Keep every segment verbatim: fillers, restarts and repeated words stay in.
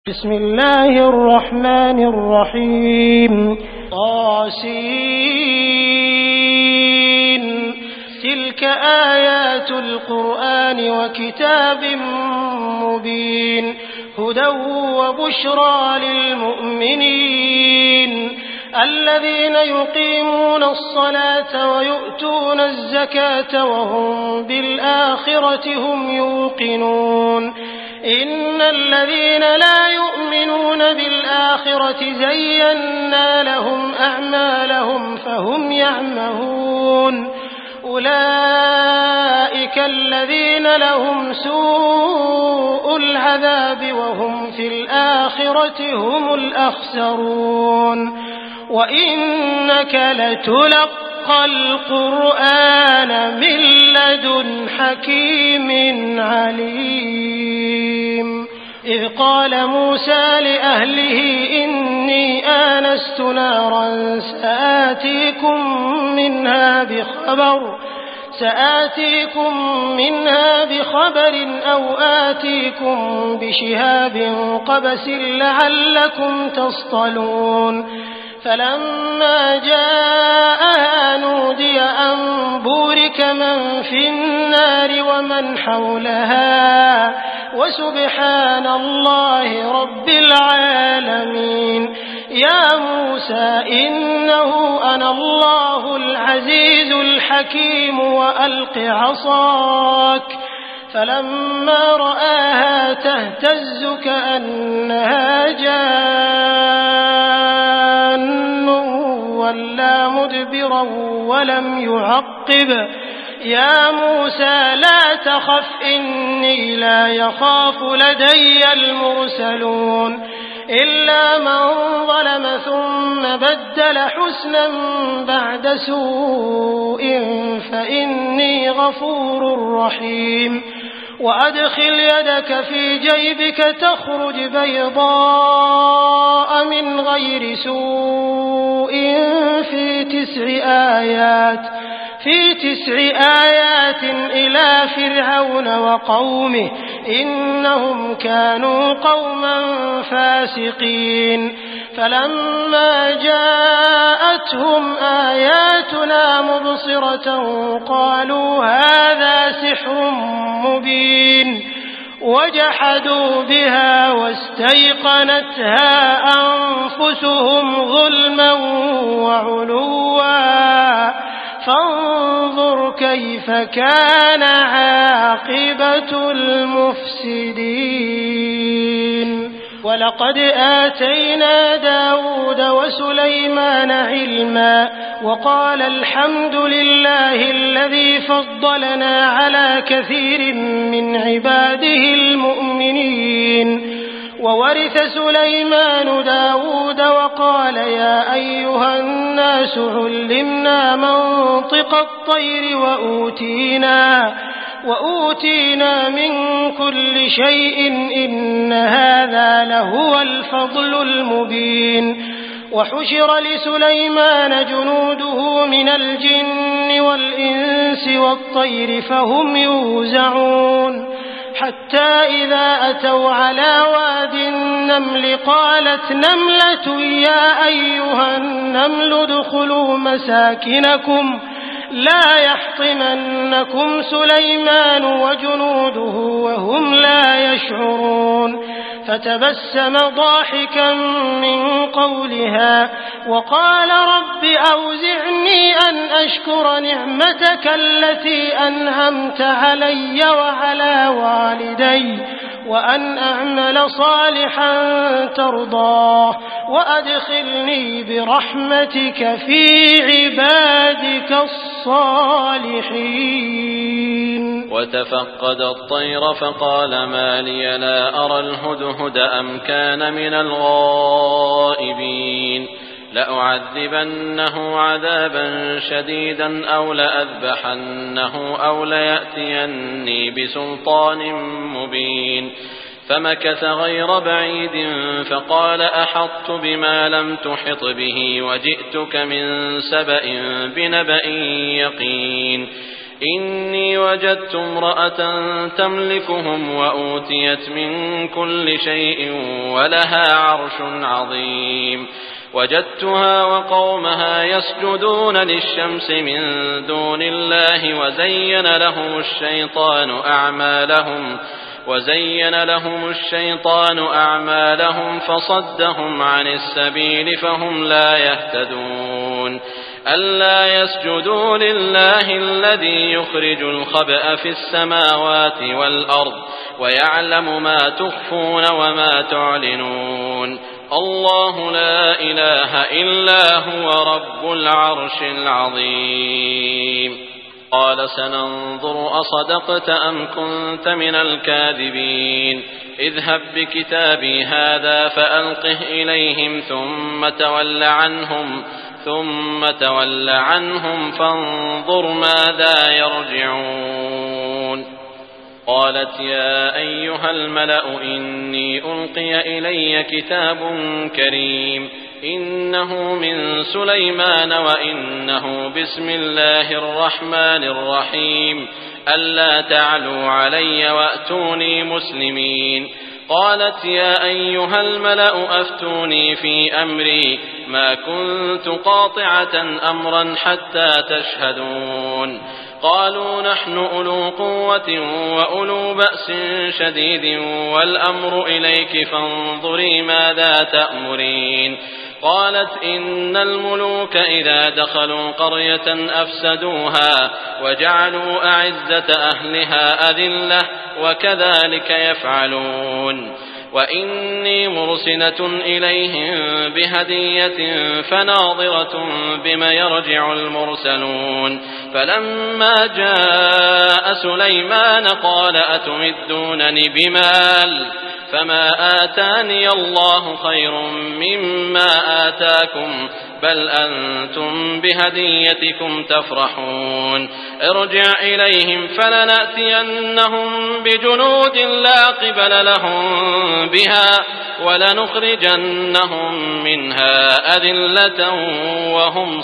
بسم الله الرحمن الرحيم طاسين تلك آيات القرآن وكتاب مبين هدى وبشرى للمؤمنين الذين يقيمون الصلاة ويؤتون الزكاة وهم بالآخرة هم يوقنون إن الذين لا يؤمنون بالآخرة زينا لهم أعمالهم فهم يعمهون أولئك الذين لهم سوء العذاب وهم في الآخرة هم الأخسرون وإنك لتلقى القرآن من لدن حكيم عليم إذ قال موسى لأهله إني آنست نارا سآتيكم منها بخبر سآتيكم منها بخبر أو آتيكم بشهاب قبس لعلكم تصطلون فلما جاءها نودي أن بورك من في النار ومن حولها وسبحان الله رب العالمين يا موسى إنه أنا الله العزيز الحكيم وألق عصاك فلما رآها تهتز كأنها جان ولا مدبرا ولم يعقب يا موسى لا تخف إني لا يخاف لدي المرسلون إلا من ظلم ثم بدل حسنا بعد سوء فإني غفور رحيم وأدخل يدك في جيبك تخرج بيضاء من غير سوء في تسع آيات في تسع آيات إلى فرعون وقومه إنهم كانوا قوما فاسقين فلما جاءتهم آياتنا مبصرة قالوا هذا سحر مبين وجحدوا بها واستيقنتها أنفسهم ظلما وعلوا فانظر كيف كان عاقبة المفسدين ولقد آتينا داود وسليمان علما وقال الحمد لله الذي فضلنا على كثير من عباده المؤمنين وورث سليمان داود وقال يا أيها الناس علمنا منطق الطير وأوتينا وأوتينا من كل شيء إن هذا لهو الفضل المبين وحشر لسليمان جنوده من الجن والإنس والطير فهم يوزعون حتى إذا أتوا على واد النمل قالت نملة يا أيها النمل ادخلوا مساكنكم لا يحطمنكم سليمان وجنوده وهم لا يشعرون فتبسم ضاحكا من قولها وقال رب أوزعني أن أشكر نعمتك التي أنعمت علي وعلى والدي وأن أعمل صالحا ترضاه وأدخلني برحمتك في عبادك الصالحين وتفقد الطير فقال ما لي لا أرى الهدهد أم كان من الغائبين لأعذبنه عذابا شديدا أو لأذبحنه أو ليأتيني بسلطان مبين فمكث غير بعيد فقال أحطت بما لم تحط به وجئتك من سبأ بنبأ يقين إني وجدت امرأة تملكهم وأوتيت من كل شيء ولها عرش عظيم وجدتها وقومها يسجدون للشمس من دون الله وزين لهم الشيطان أعمالهم وزين لهم الشيطان أعمالهم فصدهم عن السبيل فهم لا يهتدون ألا يسجدوا لله الذي يخرج الخبأ في السماوات والأرض ويعلم ما تخفون وما تعلنون الله لا إله إلا هو رب العرش العظيم قال سننظر أصدقت أم كنت من الكاذبين اذهب بكتابي هذا فألقه إليهم ثم تول عنهم ثم تول عنهم فانظر ماذا يرجعون قالت يا أيها الملأ إني ألقي إلي كتاب كريم إنه من سليمان وإنه بسم الله الرحمن الرحيم ألا تعلوا علي وأتوني مسلمين قالت يا أيها الملأ أفتوني في أمري ما كنت قاطعة أمرا حتى تشهدون قالوا نحن أولو قوة وأولو بأس شديد والأمر إليك فانظري ماذا تأمرين قالت إن الملوك إذا دخلوا قرية أفسدوها وجعلوا أعزة أهلها أذلة وكذلك يفعلون وإني مرسلة إليهم بهدية فناظرة بما يرجع المرسلون فلما جاء سليمان قال أتمدونني بمال فما آتاني الله خير مما آتاكم بل أنتم بهديتكم تفرحون ارجع إليهم فلنأتينهم بجنود لا قبل لهم بها ولنخرجنهم منها أذلة وهم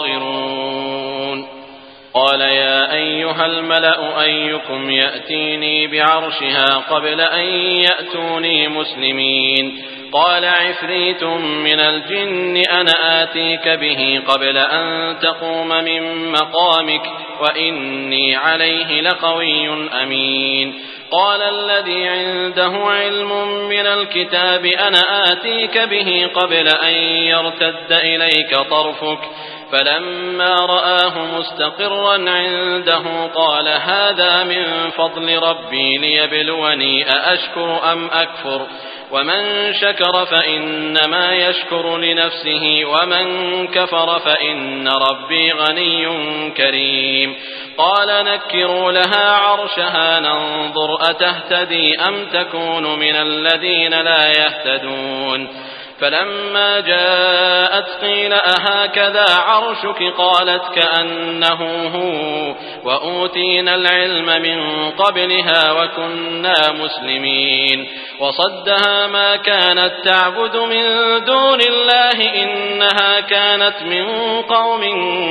صاغرون قال يا أيها الملأ أيكم يأتيني بعرشها قبل أن يأتوني مسلمين قال عفريت من الجن أنا آتيك به قبل أن تقوم من مقامك وإني عليه لقوي أمين قال الذي عنده علم من الكتاب أنا آتيك به قبل أن يرتد إليك طرفك فلما رآه مستقرا عنده قال هذا من فضل ربي ليبلوني أأشكر أم أكفر ومن شكر فإنما يشكر لنفسه ومن كفر فإن ربي غني كريم قال نكروا لها عرشها ننظر أتهتدي أم تكون من الذين لا يهتدون فلما جاءت قيل أهكذا عرشك قالت كأنه هو وأوتينا العلم من قبلها وكنا مسلمين وصدها ما كانت تعبد من دون الله إنها كانت من قوم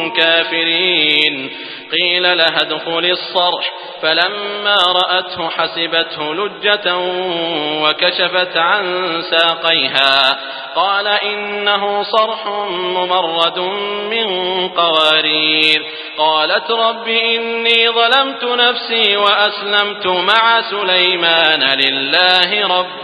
كافرين قيل لها ادخل الصرح فلما رأته حسبته لجة وكشفت عن ساقيها قال إنه صرح ممرد من قوارير قالت رب إني ظلمت نفسي وأسلمت مع سليمان لله رب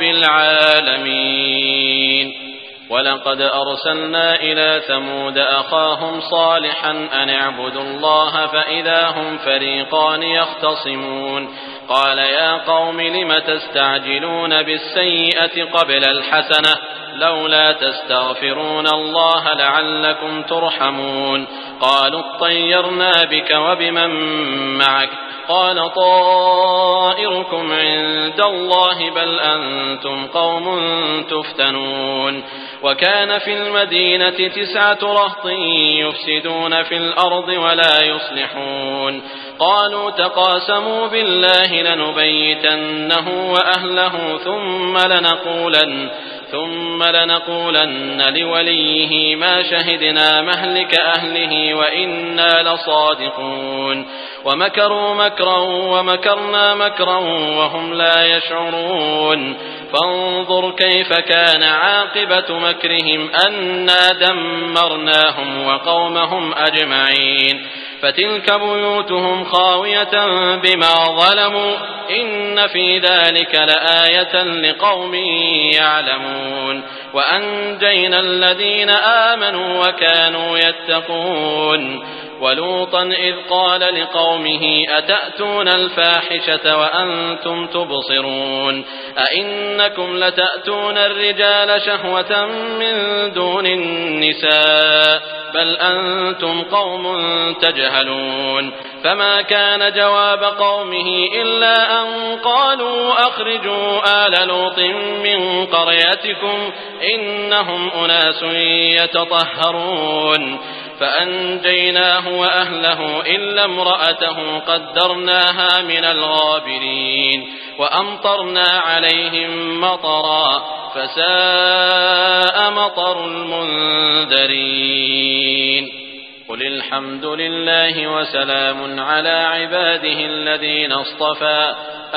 العالمين ولقد أرسلنا إلى ثمود أخاهم صالحا أن اعبدوا الله فإذا هم فريقان يختصمون قال يا قوم لم تستعجلون بالسيئة قبل الحسنة لولا تستغفرون الله لعلكم ترحمون قالوا اطيرنا بك وبمن معك قال طائركم عند الله بل أنتم قوم تفتنون وكان في المدينة تسعة رهط يفسدون في الأرض ولا يصلحون قالوا تقاسموا بالله لنبيتنه وأهله ثم لنقولن ثم لنقولن لوليه ما شهدنا مهلك أهله وإنا لصادقون ومكروا مكرا ومكرنا مكرا وهم لا يشعرون فانظر كيف كان عاقبة مكرهم أنا دمرناهم وقومهم أجمعين فتلك بيوتهم خاوية بما ظلموا إن في ذلك لآية لقوم يعلمون وأنجينا الذين آمنوا وكانوا يتقون ولوطا إذ قال لقومه أتأتون الفاحشة وأنتم تبصرون أئنكم لتأتون الرجال شهوة من دون النساء بل أنتم قوم تجهلون فما كان جواب قومه إلا أن قالوا أخرجوا آل لوط من قريتكم إنهم أناس يتطهرون فأنجيناه وأهله إلا امرأته قدرناها من الغابرين وأمطرنا عليهم مطرا فساء مطر المنذرين قل الحمد لله وسلام على عباده الذين اصطفى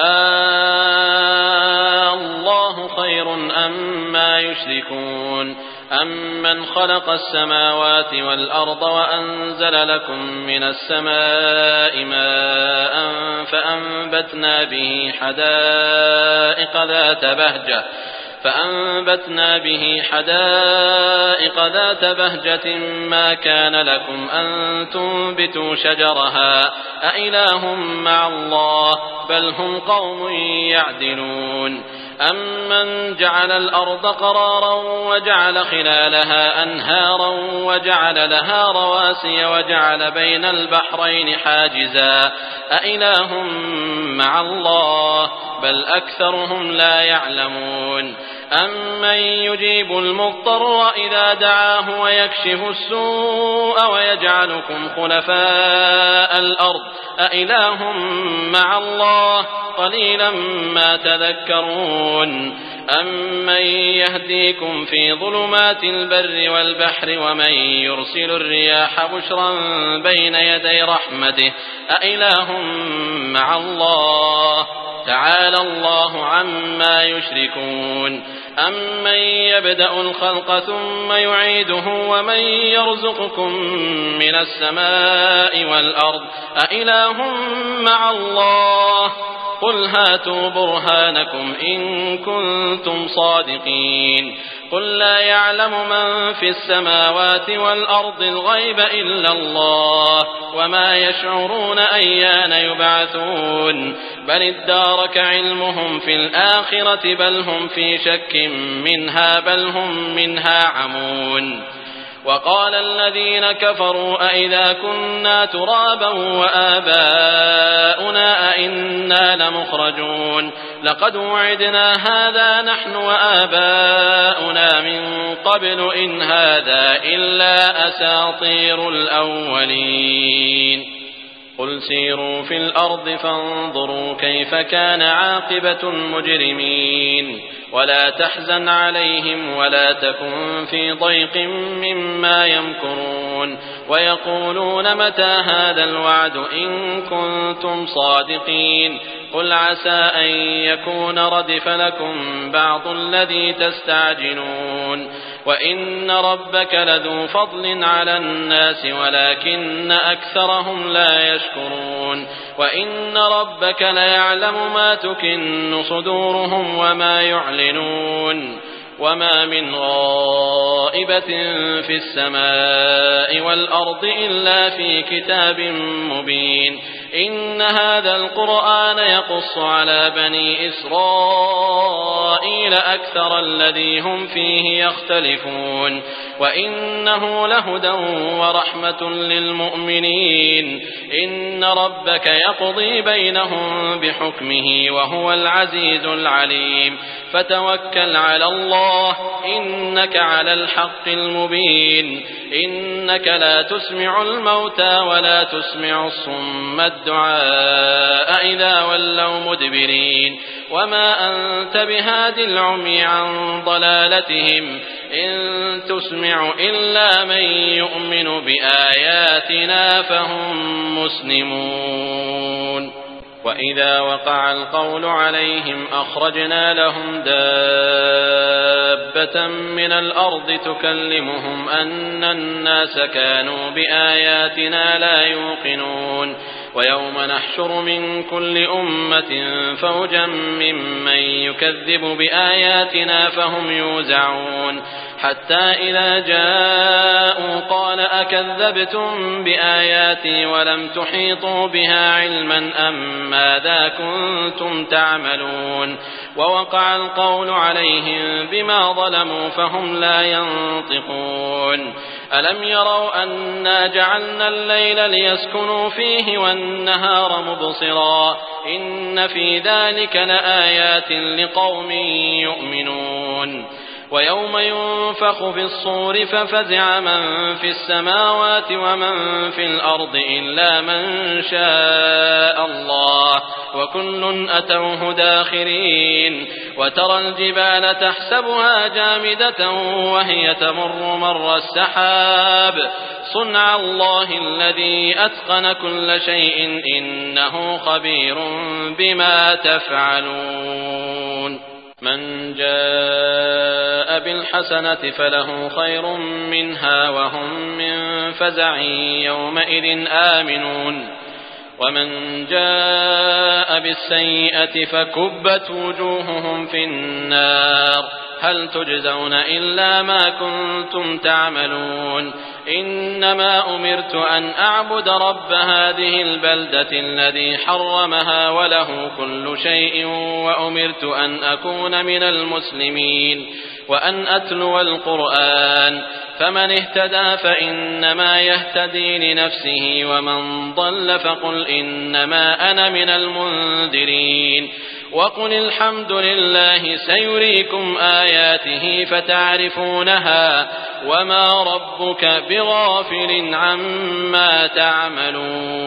آه الله خير أما يشركون أمن خلق السماوات والأرض وأنزل لكم من السماء ماء فأنبتنا به حدائق ذات بهجة فأنبتنا به حدائق ذات بهجة ما كان لكم أن تنبتوا شجرها أإله مع الله بل هم قوم يعدلون أمن جعل الأرض قرارا وجعل خلالها أنهارا وجعل لها رواسي وجعل بين البحرين حاجزا أإله مع الله بل أكثرهم لا يعلمون أمن يجيب المضطر إذا دعاه ويكشف السوء ويجعلكم خلفاء الأرض أإله مع الله قليلا ما تذكرون أمن يهديكم في ظلمات البر والبحر ومن يرسل الرياح بشرا بين يدي رحمته أإله مع الله تعالى الله عما يشركون أمن يبدأ الخلق ثم يعيده ومن يرزقكم من السماء والأرض أإله مع الله قل هاتوا برهانكم إن كنتم صادقين قل لا يعلم من في السماوات والأرض الغيب إلا الله وما يشعرون أيان يبعثون بل ادارك علمهم في الآخرة بل هم في شك منها بل هم منها عمون وقال الذين كفروا أئذا كنا ترابا وآباؤنا أئنا لمخرجون لقد وعدنا هذا نحن وآباؤنا من قبل إن هذا إلا أساطير الأولين قل سيروا في الأرض فانظروا كيف كان عاقبة المجرمين ولا تحزن عليهم ولا تكن في ضيق مما يمكرون ويقولون متى هذا الوعد إن كنتم صادقين قل عسى أن يكون ردف لكم بعض الذي تستعجلون وإن ربك لذو فضل على الناس ولكن أكثرهم لا يشكرون وإن ربك ليعلم ما تكن صدورهم وما يعلنون وما من غائبة في السماء والأرض إلا في كتاب مبين إن هذا القرآن يقص على بني إسرائيل أكثر الذي هم فيه يختلفون وإنه لهدى ورحمة للمؤمنين إن ربك يقضي بينهم بحكمه وهو العزيز العليم فتوكل على الله إنك على الحق المبين إنك لا تسمع الموتى ولا تسمع الصم الدعاء إذا ولوا مدبرين وما أنت بهاد العمي عن ضلالتهم إن تسمع إلا من يؤمن بآياتنا فهم مسلمون وإذا وقع القول عليهم أخرجنا لهم دابة من الأرض تكلمهم أن الناس كانوا بآياتنا لا يوقنون ويوم نحشر من كل أمة فوجا ممن يكذب بآياتنا فهم يوزعون حتى إذا جاءوا قال أكذبتم بآياتي ولم تحيطوا بها علما أم ماذا كنتم تعملون ووقع القول عليهم بما ظلموا فهم لا ينطقون ألم يروا أنا جعلنا الليل ليسكنوا فيه والنهار مبصرا إن في ذلك لآيات لقوم يؤمنون ويوم ينفخ في الصور ففزع من في السماوات ومن في الأرض إلا من شاء الله وكل أتوه داخرين وترى الجبال تحسبها جامدة وهي تمر مر السحاب صنع الله الذي أتقن كل شيء إنه خبير بما تفعلون من جاء بالحسنة فله خير منها وهم من فزع يومئذ آمنون ومن جاء بالسيئة فكبت وجوههم في النار هل تجزون إلا ما كنتم تعملون إنما أمرت أن أعبد رب هذه البلدة الذي حرمها وله كل شيء وأمرت أن أكون من المسلمين وأن أتلو القرآن فمن اهتدى فإنما يهتدي لنفسه ومن ضل فقل إنما أنا من المنذرين وقل الحمد لله سيريكم آياته فتعرفونها وما ربك بغافل عما تعملون